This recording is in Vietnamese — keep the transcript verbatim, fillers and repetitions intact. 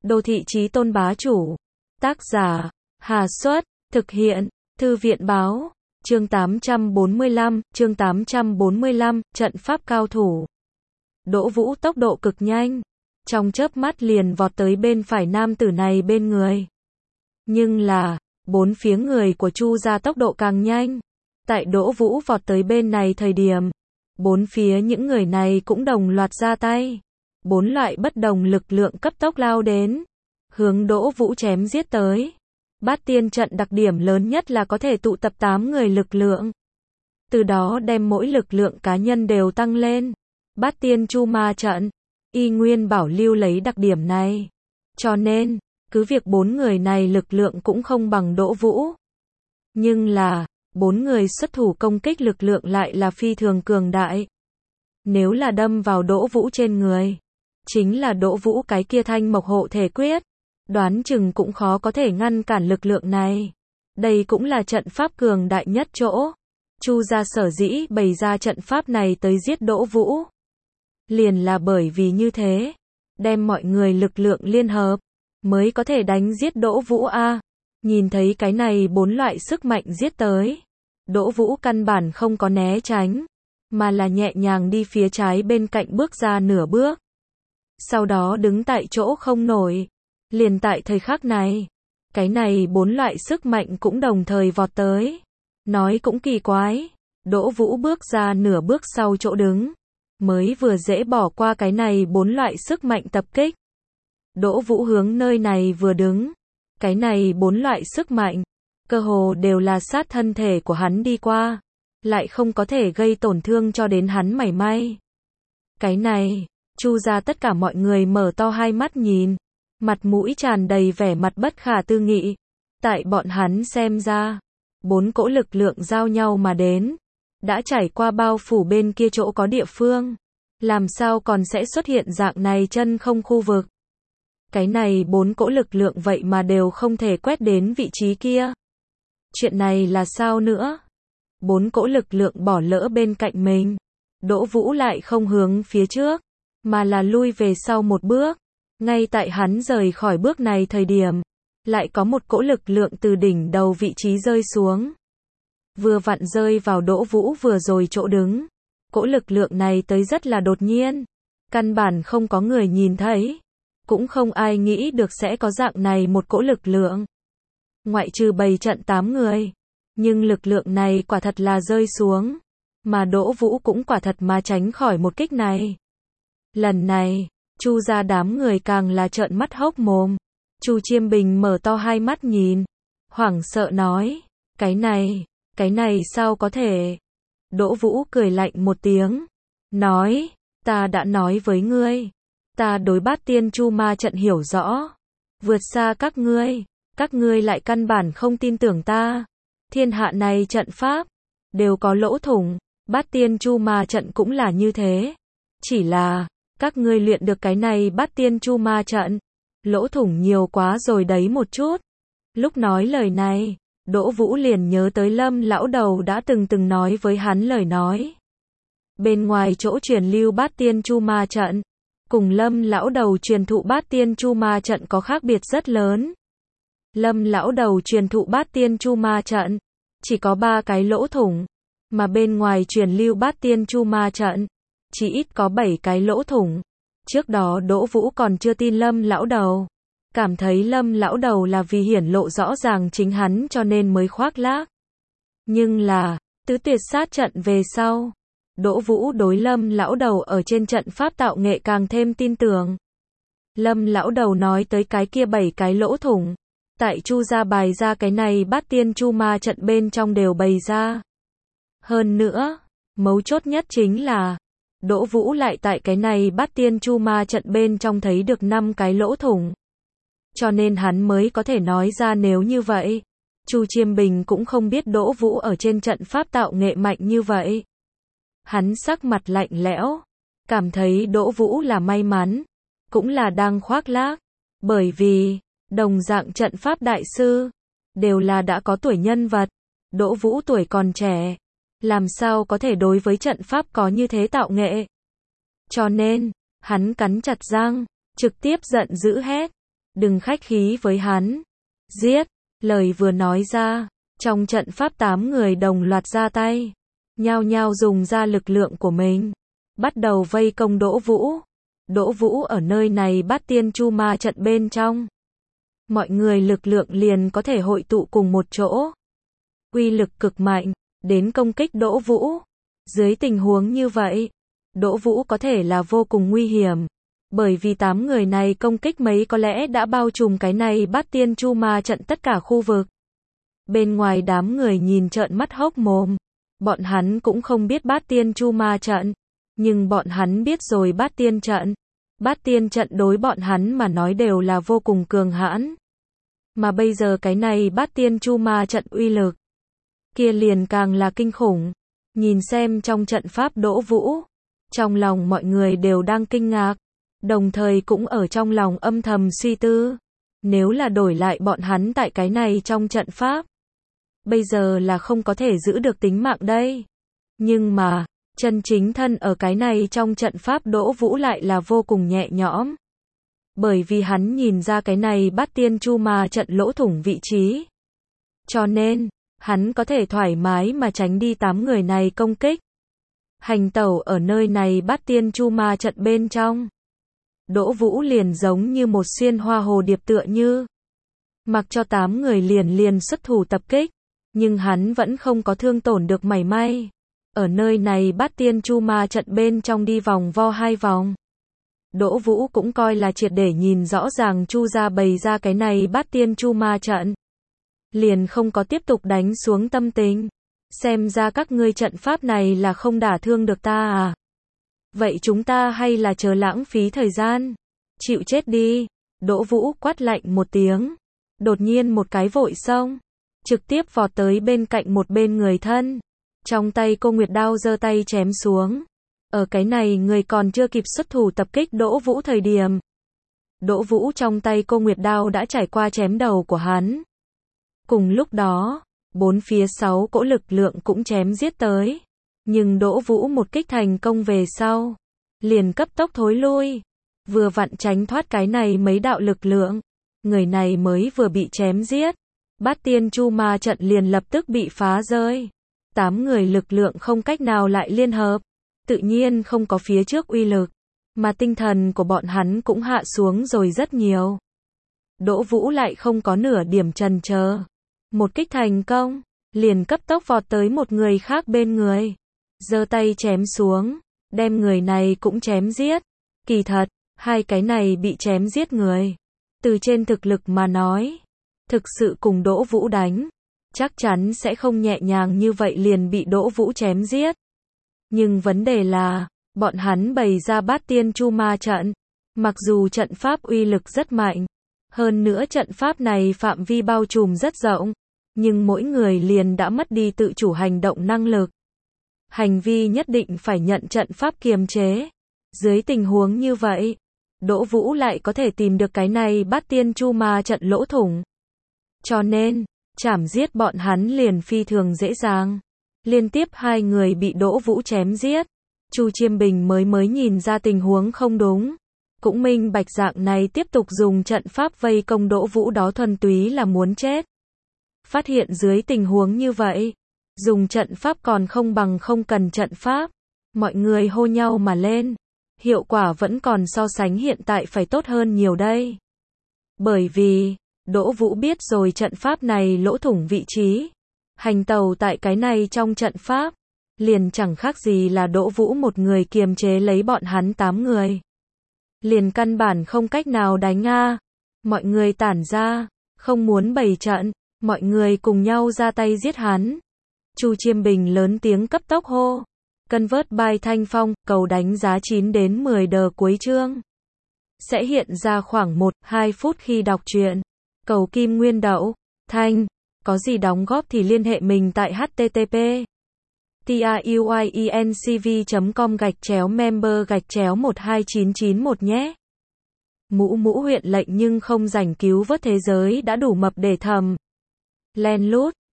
Đô thị chí tôn bá chủ. Tác giả, Hà Xuất, thực hiện, Thư viện báo, chương tám trăm bốn mươi lăm, chương tám trăm bốn mươi lăm, trận pháp cao thủ. Đỗ Vũ tốc độ cực nhanh, trong chớp mắt liền vọt tới bên phải nam tử này bên người. Nhưng là, bốn phía người của Chu gia tốc độ càng nhanh. Tại Đỗ Vũ vọt tới bên này thời điểm, bốn phía những người này cũng đồng loạt ra tay. Bốn loại bất đồng lực lượng cấp tốc lao đến, hướng Đỗ Vũ chém giết tới. Bát tiên trận đặc điểm lớn nhất là có thể tụ tập tám người lực lượng. Từ đó đem mỗi lực lượng cá nhân đều tăng lên. Bát tiên chu ma trận, y nguyên bảo lưu lấy đặc điểm này. Cho nên, cứ việc bốn người này lực lượng cũng không bằng Đỗ Vũ. Nhưng là, bốn người xuất thủ công kích lực lượng lại là phi thường cường đại. Nếu là đâm vào Đỗ Vũ trên người, chính là Đỗ Vũ cái kia thanh mộc hộ thể quyết, đoán chừng cũng khó có thể ngăn cản lực lượng này. Đây cũng là trận pháp cường đại nhất chỗ. Chu gia sở dĩ bày ra trận pháp này tới giết Đỗ Vũ. Liền là bởi vì như thế, đem mọi người lực lượng liên hợp, mới có thể đánh giết Đỗ Vũ a. Nhìn thấy cái này bốn loại sức mạnh giết tới, Đỗ Vũ căn bản không có né tránh, mà là nhẹ nhàng đi phía trái bên cạnh bước ra nửa bước. Sau đó đứng tại chỗ không nổi. Liền tại thời khắc này, cái này bốn loại sức mạnh cũng đồng thời vọt tới. Nói cũng kỳ quái, Đỗ Vũ bước ra nửa bước sau chỗ đứng, mới vừa dễ bỏ qua cái này bốn loại sức mạnh tập kích. Đỗ Vũ hướng nơi này vừa đứng, cái này bốn loại sức mạnh, cơ hồ đều là sát thân thể của hắn đi qua, lại không có thể gây tổn thương cho đến hắn mảy may. Cái này, Chu gia tất cả mọi người mở to hai mắt nhìn, mặt mũi tràn đầy vẻ mặt bất khả tư nghị. Tại bọn hắn xem ra, bốn cỗ lực lượng giao nhau mà đến, đã trải qua bao phủ bên kia chỗ có địa phương, làm sao còn sẽ xuất hiện dạng này chân không khu vực. Cái này bốn cỗ lực lượng vậy mà đều không thể quét đến vị trí kia. Chuyện này là sao nữa? Bốn cỗ lực lượng bỏ lỡ bên cạnh mình, Đỗ Vũ lại không hướng phía trước, mà là lui về sau một bước. Ngay tại hắn rời khỏi bước này thời điểm, lại có một cỗ lực lượng từ đỉnh đầu vị trí rơi xuống. Vừa vặn rơi vào Đỗ Vũ vừa rồi chỗ đứng. Cỗ lực lượng này tới rất là đột nhiên, căn bản không có người nhìn thấy, cũng không ai nghĩ được sẽ có dạng này một cỗ lực lượng. Ngoại trừ bày trận tám người, nhưng lực lượng này quả thật là rơi xuống, mà Đỗ Vũ cũng quả thật mà tránh khỏi một kích này. Lần này, Chu gia đám người càng là trợn mắt hốc mồm. Chu Chiêm Bình mở to hai mắt nhìn, hoảng sợ nói, cái này, cái này sao có thể? Đỗ Vũ cười lạnh một tiếng, nói, ta đã nói với ngươi, ta đối bát tiên chu ma trận hiểu rõ, vượt xa các ngươi, các ngươi lại căn bản không tin tưởng ta. Thiên hạ này trận pháp, đều có lỗ thủng, bát tiên chu ma trận cũng là như thế. Chỉ là, các ngươi luyện được cái này bát tiên chu ma trận, lỗ thủng nhiều quá rồi đấy một chút. Lúc nói lời này, Đỗ Vũ liền nhớ tới Lâm lão đầu đã từng từng nói với hắn lời nói. Bên ngoài chỗ truyền lưu bát tiên chu ma trận, cùng Lâm lão đầu truyền thụ bát tiên chu ma trận có khác biệt rất lớn. Lâm lão đầu truyền thụ bát tiên chu ma trận, chỉ có ba cái lỗ thủng, mà bên ngoài truyền lưu bát tiên chu ma trận, chỉ ít có bảy cái lỗ thủng. Trước đó Đỗ Vũ còn chưa tin Lâm lão đầu, cảm thấy Lâm lão đầu là vì hiển lộ rõ ràng chính hắn cho nên mới khoác lác. Nhưng là, tứ tuyệt sát trận về sau, Đỗ Vũ đối Lâm lão đầu ở trên trận pháp tạo nghệ càng thêm tin tưởng. Lâm lão đầu nói tới cái kia bảy cái lỗ thủng, tại Chu gia bài ra cái này bát tiên chu ma trận bên trong đều bày ra. Hơn nữa, mấu chốt nhất chính là, Đỗ Vũ lại tại cái này bát tiên chu ma trận bên trong thấy được năm cái lỗ thủng. Cho nên hắn mới có thể nói ra nếu như vậy. Chu Chiêm Bình cũng không biết Đỗ Vũ ở trên trận pháp tạo nghệ mạnh như vậy. Hắn sắc mặt lạnh lẽo, cảm thấy Đỗ Vũ là may mắn, cũng là đang khoác lác. Bởi vì, đồng dạng trận pháp đại sư, đều là đã có tuổi nhân vật. Đỗ Vũ tuổi còn trẻ, làm sao có thể đối với trận pháp có như thế tạo nghệ. Cho nên, hắn cắn chặt răng, trực tiếp giận dữ hét, đừng khách khí với hắn. Giết, lời vừa nói ra, trong trận pháp tám người đồng loạt ra tay, nhao nhao dùng ra lực lượng của mình, bắt đầu vây công Đỗ Vũ. Đỗ Vũ ở nơi này Bát Tiên Chu Ma trận bên trong. Mọi người lực lượng liền có thể hội tụ cùng một chỗ. Uy lực cực mạnh, đến công kích Đỗ Vũ. Dưới tình huống như vậy, Đỗ Vũ có thể là vô cùng nguy hiểm. Bởi vì tám người này công kích mấy có lẽ đã bao trùm cái này Bát Tiên Chu Ma trận tất cả khu vực. Bên ngoài đám người nhìn trợn mắt hốc mồm. Bọn hắn cũng không biết Bát Tiên Chu Ma trận. Nhưng bọn hắn biết rồi Bát Tiên trận. Bát Tiên trận đối bọn hắn mà nói đều là vô cùng cường hãn. Mà bây giờ cái này Bát Tiên Chu Ma trận uy lực kia liền càng là kinh khủng. Nhìn xem trong trận pháp Đỗ Vũ, trong lòng mọi người đều đang kinh ngạc, đồng thời cũng ở trong lòng âm thầm suy tư. Nếu là đổi lại bọn hắn tại cái này trong trận pháp, bây giờ là không có thể giữ được tính mạng đây. Nhưng mà, chân chính thân ở cái này trong trận pháp Đỗ Vũ lại là vô cùng nhẹ nhõm. Bởi vì hắn nhìn ra cái này Bát Tiên Chu Ma trận lỗ thủng vị trí. Cho nên, hắn có thể thoải mái mà tránh đi tám người này công kích. Hành tẩu ở nơi này Bát Tiên Chu Ma trận bên trong. Đỗ Vũ liền giống như một xuyên hoa hồ điệp tựa như. Mặc cho tám người liền liền xuất thủ tập kích. Nhưng hắn vẫn không có thương tổn được mảy may. Ở nơi này Bát Tiên Chu Ma trận bên trong đi vòng vo hai vòng. Đỗ Vũ cũng coi là triệt để nhìn rõ ràng Chu gia bày ra cái này Bát Tiên Chu Ma trận. Liền không có tiếp tục đánh xuống tâm tình. Xem ra các ngươi trận pháp này là không đả thương được ta à. Vậy chúng ta hay là chờ lãng phí thời gian. Chịu chết đi. Đỗ Vũ quát lạnh một tiếng. Đột nhiên một cái vội xông. Trực tiếp vọt tới bên cạnh một bên người thân. Trong tay cô Nguyệt đao giơ tay chém xuống. Ở cái này người còn chưa kịp xuất thủ tập kích Đỗ Vũ thời điểm. Đỗ Vũ trong tay cô Nguyệt đao đã trải qua chém đầu của hắn. Cùng lúc đó, bốn phía sáu cỗ lực lượng cũng chém giết tới. Nhưng Đỗ Vũ một kích thành công về sau. Liền cấp tốc thối lui. Vừa vặn tránh thoát cái này mấy đạo lực lượng. Người này mới vừa bị chém giết. Bát Tiên Chu Ma trận liền lập tức bị phá rơi. Tám người lực lượng không cách nào lại liên hợp. Tự nhiên không có phía trước uy lực. Mà tinh thần của bọn hắn cũng hạ xuống rồi rất nhiều. Đỗ Vũ lại không có nửa điểm chần chờ. Một kích thành công. Liền cấp tốc vọt tới một người khác bên người. Giơ tay chém xuống. Đem người này cũng chém giết. Kỳ thật, hai cái này bị chém giết người. Từ trên thực lực mà nói. Thực sự cùng Đỗ Vũ đánh. Chắc chắn sẽ không nhẹ nhàng như vậy liền bị Đỗ Vũ chém giết. Nhưng vấn đề là, bọn hắn bày ra Bát Tiên Chu Ma trận. Mặc dù trận pháp uy lực rất mạnh. Hơn nữa trận pháp này phạm vi bao trùm rất rộng. Nhưng mỗi người liền đã mất đi tự chủ hành động năng lực. Hành vi nhất định phải nhận trận pháp kiềm chế. Dưới tình huống như vậy, Đỗ Vũ lại có thể tìm được cái này Bát Tiên Chu Ma trận lỗ thủng. Cho nên, chảm giết bọn hắn liền phi thường dễ dàng. Liên tiếp hai người bị Đỗ Vũ chém giết. Chu Chiêm Bình mới mới nhìn ra tình huống không đúng. Cũng minh bạch dạng này tiếp tục dùng trận pháp vây công Đỗ Vũ đó thuần túy là muốn chết. Phát hiện dưới tình huống như vậy, dùng trận pháp còn không bằng không cần trận pháp. Mọi người hô nhau mà lên. Hiệu quả vẫn còn so sánh hiện tại phải tốt hơn nhiều đây. Bởi vì, Đỗ Vũ biết rồi trận pháp này lỗ thủng vị trí. Hành tàu tại cái này trong trận pháp. Liền chẳng khác gì là Đỗ Vũ một người kiềm chế lấy bọn hắn tám người. Liền căn bản không cách nào đánh a. Mọi người tản ra. Không muốn bày trận. Mọi người cùng nhau ra tay giết hắn. Chu Chiêm Bình lớn tiếng cấp tốc hô. Convert by Thanh Phong, cầu đánh giá chín đến mười đờ cuối chương. Sẽ hiện ra khoảng một đến hai phút khi đọc truyện. Cầu Kim Nguyên Đậu, Thanh, có gì đóng góp thì liên hệ mình tại http truyencv chấm com gạch chéo member gạch chéo một hai chín chín một nhé. Mũ mũ huyện lệnh nhưng không rảnh cứu vớt thế giới đã đủ mập để thầm. Len lút,